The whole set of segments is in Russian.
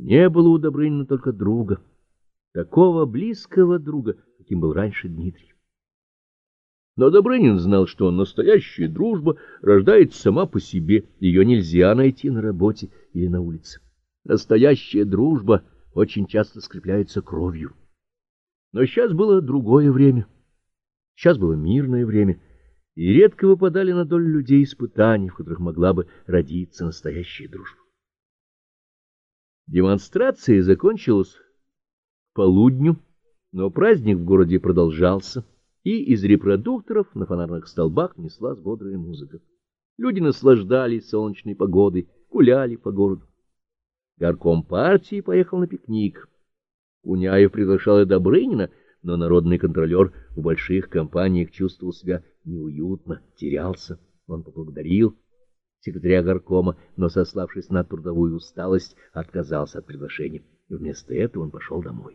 Не было у Добрынина только друга, такого близкого друга, каким был раньше Дмитрий. Но Добрынин знал, что настоящая дружба рождается сама по себе, ее нельзя найти на работе или на улице. Настоящая дружба очень часто скрепляется кровью. Но сейчас было другое время, сейчас было мирное время, и редко выпадали на долю людей испытаний, в которых могла бы родиться настоящая дружба. Демонстрация закончилась к полудню, но праздник в городе продолжался, и из репродукторов на фонарных столбах неслась бодрая музыка. Люди наслаждались солнечной погодой, гуляли по городу. Горком партии поехал на пикник. Куняев приглашал и Добрынина, но народный контролер в больших компаниях чувствовал себя неуютно, терялся. Он поблагодарил секретаря горкома, но, сославшись на трудовую усталость, отказался от приглашения. Вместо этого он пошел домой.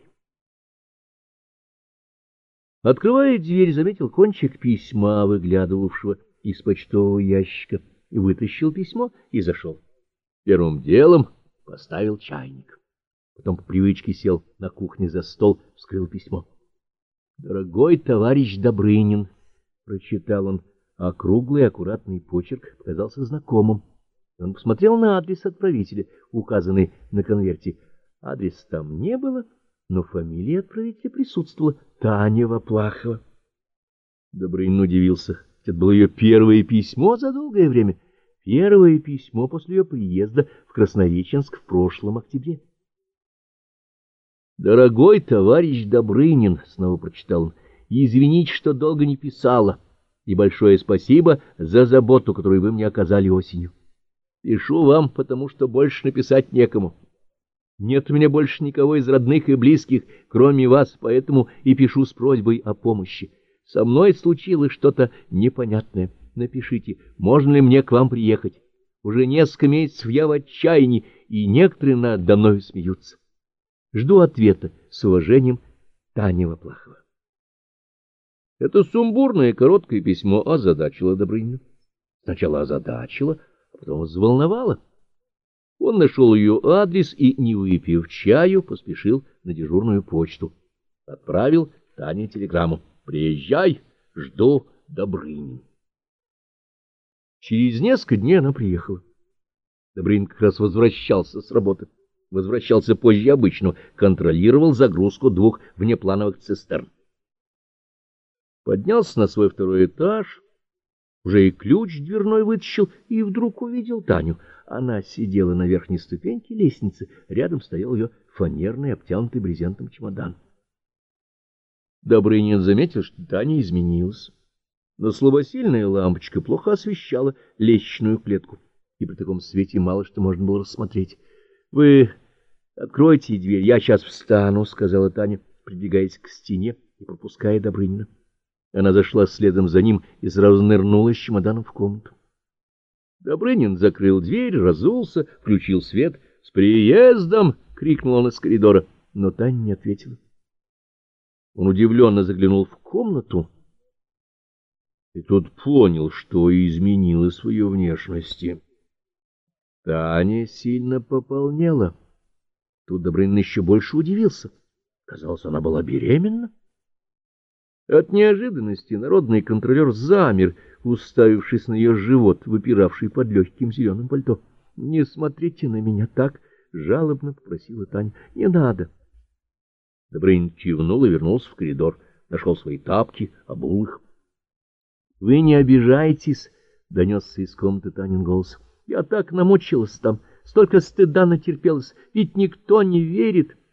Открывая дверь, заметил кончик письма, выглядывавшего из почтового ящика, и вытащил письмо и зашел. Первым делом поставил чайник. Потом по привычке сел на кухне за стол, вскрыл письмо. «Дорогой товарищ Добрынин», — прочитал он, а круглый аккуратный почерк показался знакомым. Он посмотрел на адрес отправителя, указанный на конверте. Адреса там не было, но фамилия отправителя присутствовала — Таня Воплахова. Добрынин удивился. Это было ее первое письмо за долгое время. Первое письмо после ее приезда в Красновеченск в прошлом октябре. «Дорогой товарищ Добрынин», — снова прочитал он, — «извините, что долго не писала, и большое спасибо за заботу, которую вы мне оказали осенью. Пишу вам, потому что больше написать некому. Нет у меня больше никого из родных и близких, кроме вас, поэтому и пишу с просьбой о помощи. Со мной случилось что-то непонятное. Напишите, можно ли мне к вам приехать. Уже несколько месяцев я в отчаянии, и некоторые надо мною смеются. Жду ответа. С уважением, Таня Воплахова». Это сумбурное короткое письмо озадачило Добрынина. Сначала озадачило, а потом взволновало. Он нашел ее адрес и, не выпив чаю, поспешил на дежурную почту. Отправил Тане телеграмму: «Приезжай, жду, Добрынин». Через несколько дней она приехала. Добрынин как раз возвращался с работы. Возвращался позже обычного, контролировал загрузку 2 внеплановых цистерн. Поднялся на свой 2-й этаж, уже и ключ дверной вытащил, и вдруг увидел Таню. Она сидела на верхней ступеньке лестницы, рядом стоял ее фанерный, обтянутый брезентом чемодан. Добрынин заметил, что Таня изменилась, но слабосильная лампочка плохо освещала лестничную клетку, и при таком свете мало что можно было рассмотреть. — Вы откройте дверь, я сейчас встану, — сказала Таня, придвигаясь к стене и пропуская Добрынина. Она зашла следом за ним и сразу нырнула с чемоданом в комнату. Добрынин закрыл дверь, разулся, включил свет. «С приездом!» — крикнул он из коридора, но Таня не ответила. Он удивленно заглянул в комнату и тут понял, что изменилось в ее внешности. Таня сильно пополнела. Тут Добрынин еще больше удивился. Казалось, она была беременна. От неожиданности народный контролер замер, уставившись на ее живот, выпиравший под легким зеленым пальто. — Не смотрите на меня так, — жалобно попросила Таня. — Не надо. Добрынин кивнул и вернулся в коридор. Нашел свои тапки, обул их. — Вы не обижайтесь, — донесся из комнаты Танин голос. — Я так намучилась там, столько стыда натерпелась, ведь никто не верит.